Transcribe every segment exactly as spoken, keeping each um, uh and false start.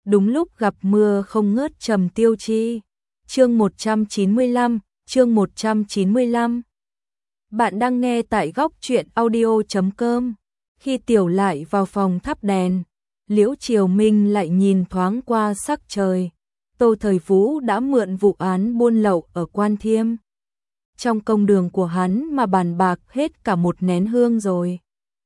đúng lúc gặp mưa không ngớt Trầm Tiêu Chi. Chương một trăm chín mươi lăm, chương một trăm chín mươi lăm. Bạn đang nghe tại góc truyện audio chấm com. Khi Tiểu Lại vào phòng thắp đèn, Liễu Triều Minh lại nhìn thoáng qua sắc trời. Tô Thời Vũ đã mượn vụ án buôn lậu ở Quan Thiêm. Trong công đường của hắn mà bàn bạc hết cả một nén hương rồi.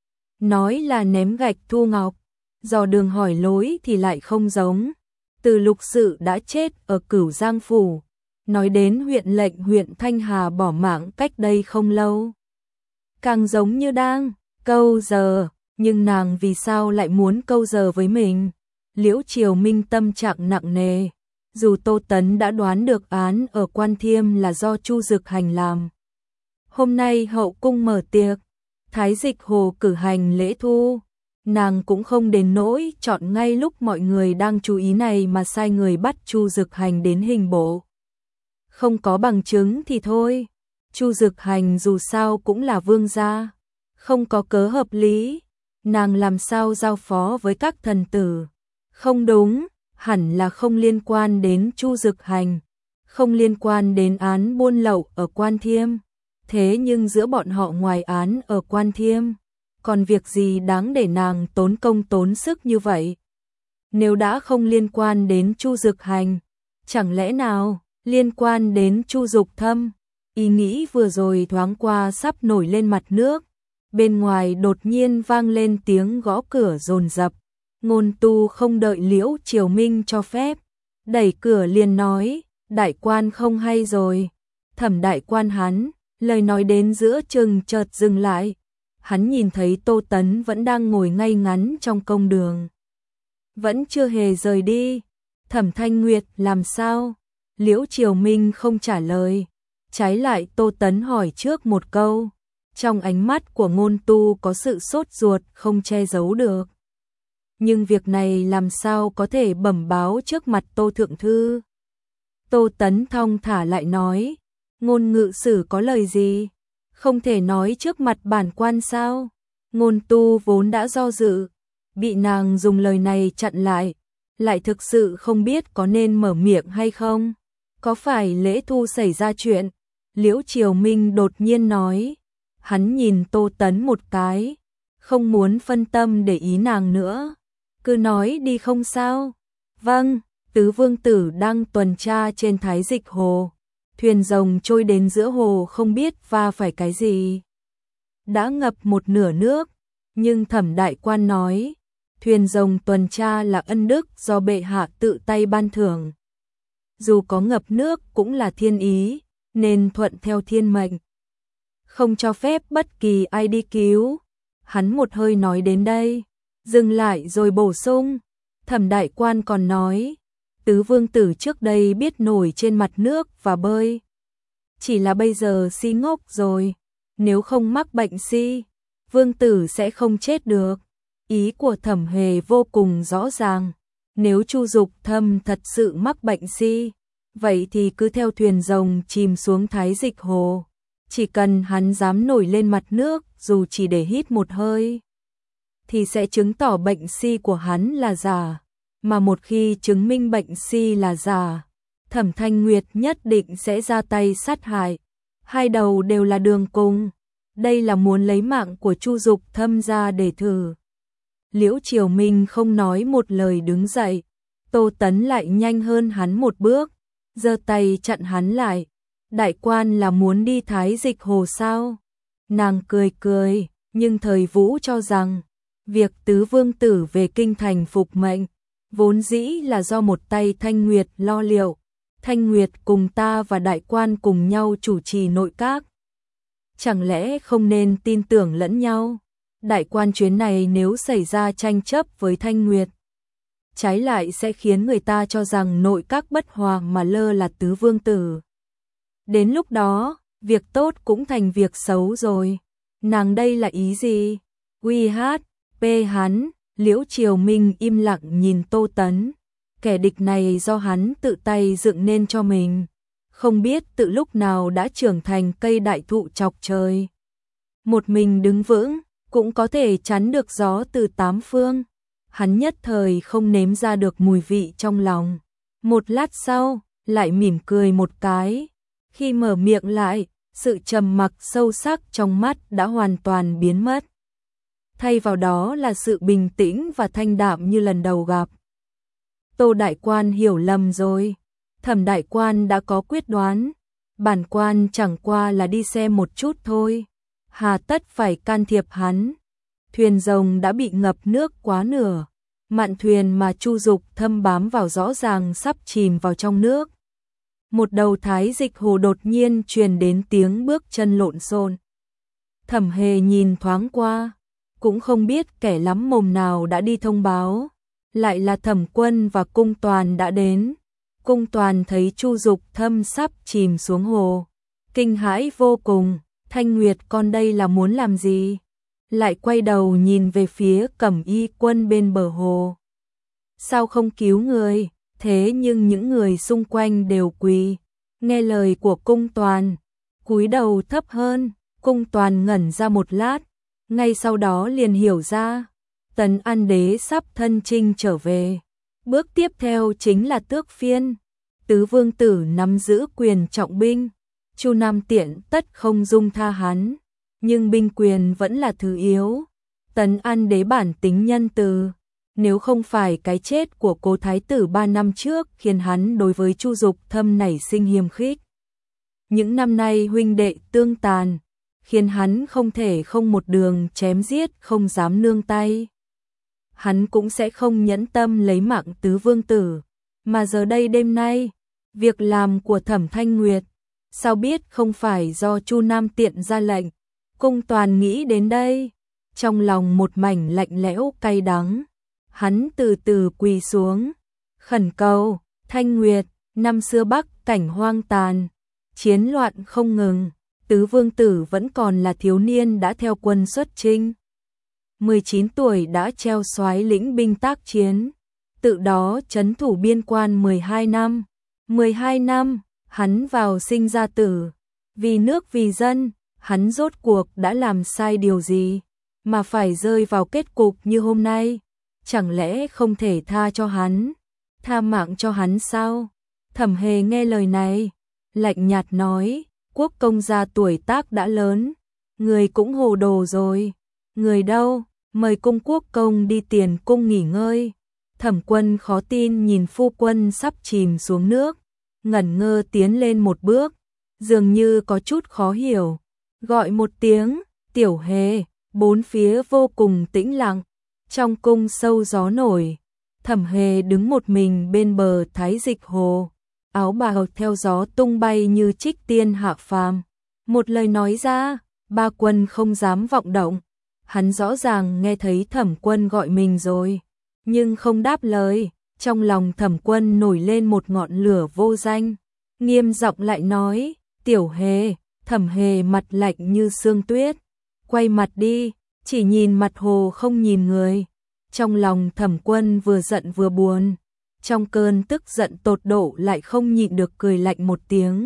Nói là ném gạch thu ngọc, dò đường hỏi lối thì lại không giống. Từ Lục Sự đã chết ở Cửu Giang Phủ, nói đến huyện lệnh huyện Thanh Hà bỏ mạng cách đây không lâu. Càng giống như đang câu giờ, nhưng nàng vì sao lại muốn câu giờ với mình? Liễu Triều Minh tâm trạng nặng nề. Dù Tô Tấn đã đoán được án ở Quan Thiêm là do Chu Dực Hành làm. Hôm nay hậu cung mở tiệc, Thái Dịch Hồ cử hành lễ thu, nàng cũng không đến nỗi chọn ngay lúc mọi người đang chú ý này mà sai người bắt Chu Dực Hành đến hình bộ. Không có bằng chứng thì thôi, Chu Dực Hành dù sao cũng là vương gia, không có cớ hợp lý, nàng làm sao giao phó với các thần tử? Không đúng, hẳn là không liên quan đến Chu Dực Hành, không liên quan đến án buôn lậu ở Quan Thiêm. Thế nhưng giữa bọn họ ngoài án ở Quan Thiêm, còn việc gì đáng để nàng tốn công tốn sức như vậy? Nếu đã không liên quan đến Chu Dực Hành, chẳng lẽ nào liên quan đến Chu Dục Thâm? Ý nghĩ vừa rồi thoáng qua sắp nổi lên mặt nước. Bên ngoài đột nhiên vang lên tiếng gõ cửa dồn dập. Ngôn Tu không đợi Liễu Triều Minh cho phép, đẩy cửa liền nói, đại quan không hay rồi. Thẩm đại quan hắn, lời nói đến giữa chừng chợt dừng lại. Hắn nhìn thấy Tô Tấn vẫn đang ngồi ngay ngắn trong công đường, vẫn chưa hề rời đi. Thẩm Thanh Nguyệt làm sao? Liễu Triều Minh không trả lời, trái lại Tô Tấn hỏi trước một câu. Trong ánh mắt của Ngôn Tu có sự sốt ruột không che giấu được. Nhưng việc này làm sao có thể bẩm báo trước mặt Tô Thượng Thư? Tô Tấn thong thả lại nói, Ngôn ngự sử có lời gì? Không thể nói trước mặt bản quan sao? Ngôn Tu vốn đã do dự, bị nàng dùng lời này chặn lại, lại thực sự không biết có nên mở miệng hay không. Có phải lễ thu xảy ra chuyện? Liễu Triều Minh đột nhiên nói. Hắn nhìn Tô Tấn một cái, không muốn phân tâm để ý nàng nữa. Cứ nói đi không sao. Vâng, tứ vương tử đang tuần tra trên Thái Dịch Hồ. Thuyền rồng trôi đến giữa hồ không biết va phải cái gì. Đã ngập một nửa nước, nhưng Thẩm đại quan nói, thuyền rồng tuần tra là ân đức do bệ hạ tự tay ban thưởng. Dù có ngập nước cũng là thiên ý, nên thuận theo thiên mệnh. Không cho phép bất kỳ ai đi cứu. Hắn một hơi nói đến đây, dừng lại rồi bổ sung. Thẩm đại quan còn nói, tứ vương tử trước đây biết nổi trên mặt nước và bơi. Chỉ là bây giờ si ngốc rồi, nếu không mắc bệnh si, vương tử sẽ không chết được. Ý của Thẩm Hề vô cùng rõ ràng, nếu Chu Dục Thâm thật sự mắc bệnh si, vậy thì cứ theo thuyền rồng chìm xuống Thái Dịch Hồ. Chỉ cần hắn dám nổi lên mặt nước dù chỉ để hít một hơi, thì sẽ chứng tỏ bệnh si của hắn là giả. Mà một khi chứng minh bệnh si là giả, Thẩm Thanh Nguyệt nhất định sẽ ra tay sát hại. Hai đầu đều là đường cùng. Đây là muốn lấy mạng của Chu Dục Thâm ra để thử. Liễu Triều Minh không nói một lời đứng dậy. Tô Tấn lại nhanh hơn hắn một bước, giơ tay chặn hắn lại. Đại quan là muốn đi Thái Dịch Hồ sao? Nàng cười cười, nhưng Thời Vũ cho rằng, việc tứ vương tử về kinh thành phục mệnh, vốn dĩ là do một tay Thanh Nguyệt lo liệu. Thanh Nguyệt cùng ta và đại quan cùng nhau chủ trì nội các. Chẳng lẽ không nên tin tưởng lẫn nhau? Đại quan chuyến này nếu xảy ra tranh chấp với Thanh Nguyệt, trái lại sẽ khiến người ta cho rằng nội các bất hòa mà lơ là tứ vương tử. Đến lúc đó, việc tốt cũng thành việc xấu rồi. Nàng đây là ý gì? Quy hát, pê hắn. Liễu Triều Minh im lặng nhìn Tô Tấn. Kẻ địch này do hắn tự tay dựng nên cho mình. Không biết từ lúc nào đã trưởng thành cây đại thụ chọc trời. Một mình đứng vững, cũng có thể chắn được gió từ tám phương. hắn nhất thời không nếm ra được mùi vị trong lòng. Một lát sau, lại mỉm cười một cái. Khi mở miệng lại, sự trầm mặc sâu sắc trong mắt đã hoàn toàn biến mất. Thay vào đó là sự bình tĩnh và thanh đạm như lần đầu gặp. Tô đại quan hiểu lầm rồi. Thẩm đại quan đã có quyết đoán. Bản quan chẳng qua là đi xem một chút thôi. Hà tất phải can thiệp hắn. Thuyền rồng đã bị ngập nước quá nửa. Mạn thuyền mà Chu Dục Thâm bám vào rõ ràng sắp chìm vào trong nước. Một đầu thái dịch hồ đột nhiên truyền đến tiếng bước chân lộn xộn. Thẩm Hề nhìn thoáng qua, cũng không biết kẻ lắm mồm nào đã đi thông báo, lại là Thẩm Quân và Cung Toàn đã đến. Cung Toàn thấy Chu Dục Thâm sắp chìm xuống hồ, kinh hãi vô cùng. Thanh Nguyệt con đây là muốn làm gì? Lại quay đầu nhìn về phía Cẩm Y quân bên bờ hồ. Sao không cứu người? Thế nhưng những người xung quanh đều quỳ, nghe lời của Cung Toàn, cúi đầu thấp hơn. Cung Toàn ngẩn ra một lát, ngay sau đó liền hiểu ra, Tấn An Đế sắp thân chinh trở về. Bước tiếp theo chính là tước phiên. Tứ vương tử nắm giữ quyền trọng binh, Chu Nam Tiện tất không dung tha hắn, nhưng binh quyền vẫn là thứ yếu. Tấn An Đế bản tính nhân từ, nếu không phải cái chết của cố thái tử ba năm trước khiến hắn đối với Chu Dục Thâm nảy sinh hiềm khích. Những năm nay huynh đệ tương tàn, khiến hắn không thể không một đường chém giết, không dám nương tay. Hắn cũng sẽ không nhẫn tâm lấy mạng tứ vương tử, mà giờ đây đêm nay, việc làm của Thẩm Thanh Nguyệt, sao biết không phải do Chu Nam Tiện ra lệnh. Cung Toàn nghĩ đến đây, trong lòng một mảnh lạnh lẽo cay đắng. Hắn từ từ quỳ xuống, khẩn cầu, Thanh Nguyệt, năm xưa Bắc cảnh hoang tàn, chiến loạn không ngừng, tứ vương tử vẫn còn là thiếu niên đã theo quân xuất chinh. mười chín tuổi đã treo soái lĩnh binh tác chiến, tự đó trấn thủ biên quan mười hai năm. mười hai năm, hắn vào sinh ra tử, vì nước vì dân, hắn rốt cuộc đã làm sai điều gì, mà phải rơi vào kết cục như hôm nay. Chẳng lẽ không thể tha cho hắn, tha mạng cho hắn sao? Thẩm Hề nghe lời này, lạnh nhạt nói, quốc công gia tuổi tác đã lớn, người cũng hồ đồ rồi. Người đâu, mời cung quốc công đi tiền cung nghỉ ngơi. Thẩm Quân khó tin nhìn phu quân sắp chìm xuống nước, ngẩn ngơ tiến lên một bước, dường như có chút khó hiểu, gọi một tiếng, Tiểu Hề. Bốn phía vô cùng tĩnh lặng, trong cung sâu gió nổi. Thẩm Hề đứng một mình bên bờ thái dịch hồ, áo bào theo gió tung bay như trích tiên hạ phàm. Một lời nói ra, ba quân không dám vọng động. Hắn rõ ràng nghe thấy Thẩm Quân gọi mình rồi, nhưng không đáp lời. Trong lòng Thẩm Quân nổi lên một ngọn lửa vô danh, nghiêm giọng lại nói, Tiểu Hề. Thẩm Hề mặt lạnh như sương tuyết, quay mặt đi, chỉ nhìn mặt hồ không nhìn người. Trong lòng Thẩm Quân vừa giận vừa buồn, trong cơn tức giận tột độ lại không nhịn được cười lạnh một tiếng.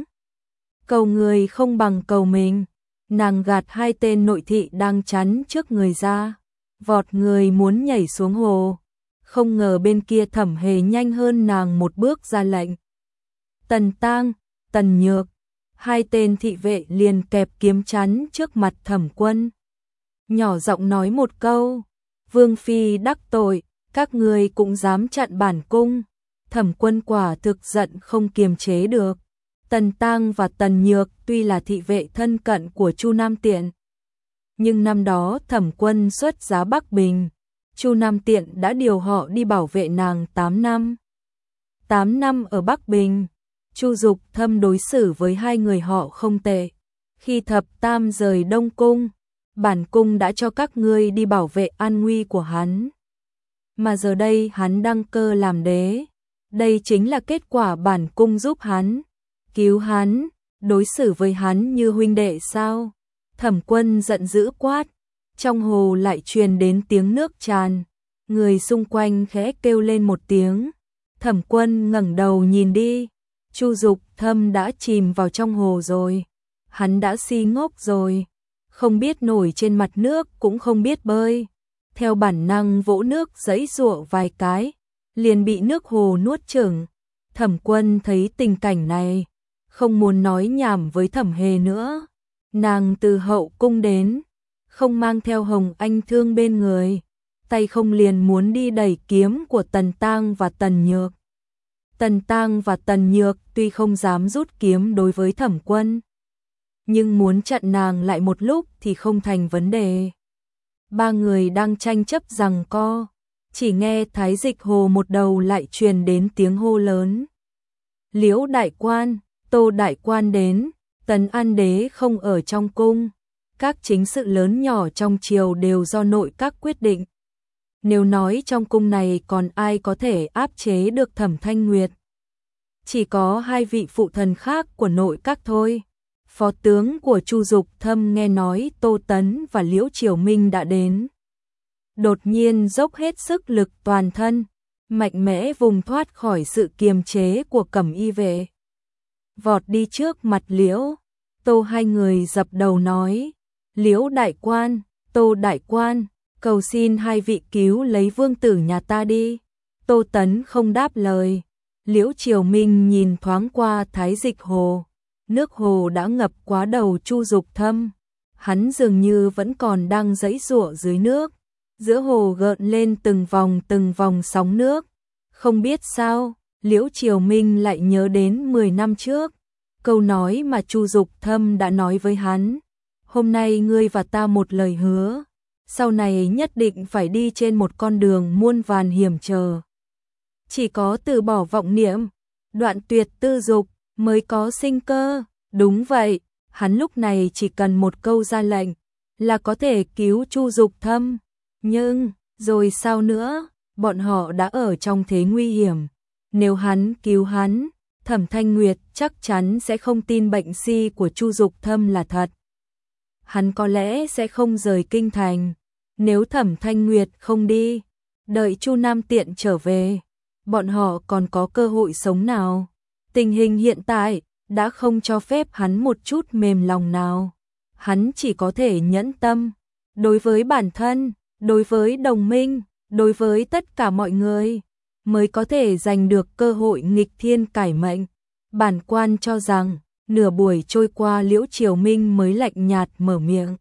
Cầu người không bằng cầu mình. Nàng gạt hai tên nội thị đang chắn trước người ra, vọt người muốn nhảy xuống hồ. Không ngờ bên kia Thẩm Hề nhanh hơn nàng một bước ra lệnh. Tần Tang, Tần Nhược, hai tên thị vệ liền kẹp kiếm chắn trước mặt Thẩm Quân. Nhỏ giọng nói một câu, Vương phi đắc tội, các người cũng dám chặn bản cung. Thẩm Quân quả thực giận không kiềm chế được. Tần Tang và Tần Nhược tuy là thị vệ thân cận của Chu Nam Tiện, nhưng năm đó Thẩm Quân xuất giá Bắc Bình, Chu Nam Tiện đã điều họ đi bảo vệ nàng tám năm. tám năm ở Bắc Bình, Chu Dục Thâm đối xử với hai người họ không tệ. Khi Thập Tam rời Đông Cung, bản cung đã cho các ngươi đi bảo vệ an nguy của hắn. Mà giờ đây hắn đăng cơ làm đế, đây chính là kết quả bản cung giúp hắn, cứu hắn, đối xử với hắn như huynh đệ sao? Thẩm Quân giận dữ quát, trong hồ lại truyền đến tiếng nước tràn, người xung quanh khẽ kêu lên một tiếng. Thẩm Quân ngẩng đầu nhìn đi, Chu Dục Thâm đã chìm vào trong hồ rồi, hắn đã si ngốc rồi, không biết nổi trên mặt nước cũng không biết bơi. theo bản năng vỗ nước giãy giụa vài cái, liền bị nước hồ nuốt chửng. Thẩm Quân thấy tình cảnh này, không muốn nói nhảm với Thẩm Hề nữa. Nàng từ hậu cung đến, không mang theo Hồng Anh Thương bên người, tay không liền muốn đi đẩy kiếm của Tần Tang và Tần Nhược. Tần Tang và Tần Nhược tuy không dám rút kiếm đối với Thẩm Quân, nhưng muốn chặn nàng lại một lúc thì không thành vấn đề. Ba người đang tranh chấp giằng co, chỉ nghe Thái Dịch Hồ một đầu lại truyền đến tiếng hô lớn. Liễu đại quan, Tô đại quan đến, Tần An đế không ở trong cung, các chính sự lớn nhỏ trong triều đều do nội các quyết định. Nếu nói trong cung này còn ai có thể áp chế được Thẩm Thanh Nguyệt, chỉ có hai vị phụ thần khác của nội các thôi. Phó tướng của Chu Dục Thâm nghe nói Tô Tấn và Liễu Triều Minh đã đến, đột nhiên dốc hết sức lực toàn thân, mạnh mẽ vùng thoát khỏi sự kiềm chế của Cẩm Y vệ. Vọt đi trước mặt Liễu, Tô hai người dập đầu nói: Liễu đại quan, Tô đại quan, cầu xin hai vị cứu lấy vương tử nhà ta đi. Tô Tấn không đáp lời. Liễu Triều Minh nhìn thoáng qua Thái Dịch Hồ, nước hồ đã ngập quá đầu Chu Dục Thâm, hắn dường như vẫn còn đang giãy giụa dưới nước. Giữa hồ gợn lên từng vòng từng vòng sóng nước. Không biết sao, Liễu Triều Minh lại nhớ đến mười năm trước, câu nói mà Chu Dục Thâm đã nói với hắn: hôm nay ngươi và ta một lời hứa, sau này nhất định phải đi trên một con đường muôn vàn hiểm trở. Chỉ có từ bỏ vọng niệm, đoạn tuyệt tư dục, mới có sinh cơ. Đúng vậy, hắn lúc này chỉ cần một câu ra lệnh là có thể cứu Chu Dục Thâm. Nhưng, rồi sao nữa, bọn họ đã ở trong thế nguy hiểm. Nếu hắn cứu hắn, Thẩm Thanh Nguyệt chắc chắn sẽ không tin bệnh si của Chu Dục Thâm là thật. Hắn có lẽ sẽ không rời kinh thành. Nếu Thẩm Thanh Nguyệt không đi, đợi Chu Nam Tiện trở về, bọn họ còn có cơ hội sống nào? Tình hình hiện tại đã không cho phép hắn một chút mềm lòng nào. Hắn chỉ có thể nhẫn tâm, đối với bản thân, đối với đồng minh, đối với tất cả mọi người, mới có thể giành được cơ hội nghịch thiên cải mệnh. Bản quan cho rằng, nửa buổi trôi qua Liễu Triều Minh mới lạnh nhạt mở miệng.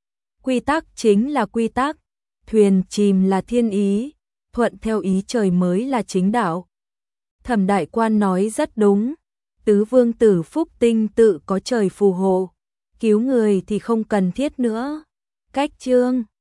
Quy tắc chính là quy tắc, thuyền chìm là thiên ý, thuận theo ý trời mới là chính đạo. Thẩm đại quan nói rất đúng, tứ vương tử Phúc Tinh tự có trời phù hộ, cứu người thì không cần thiết nữa. Cách chương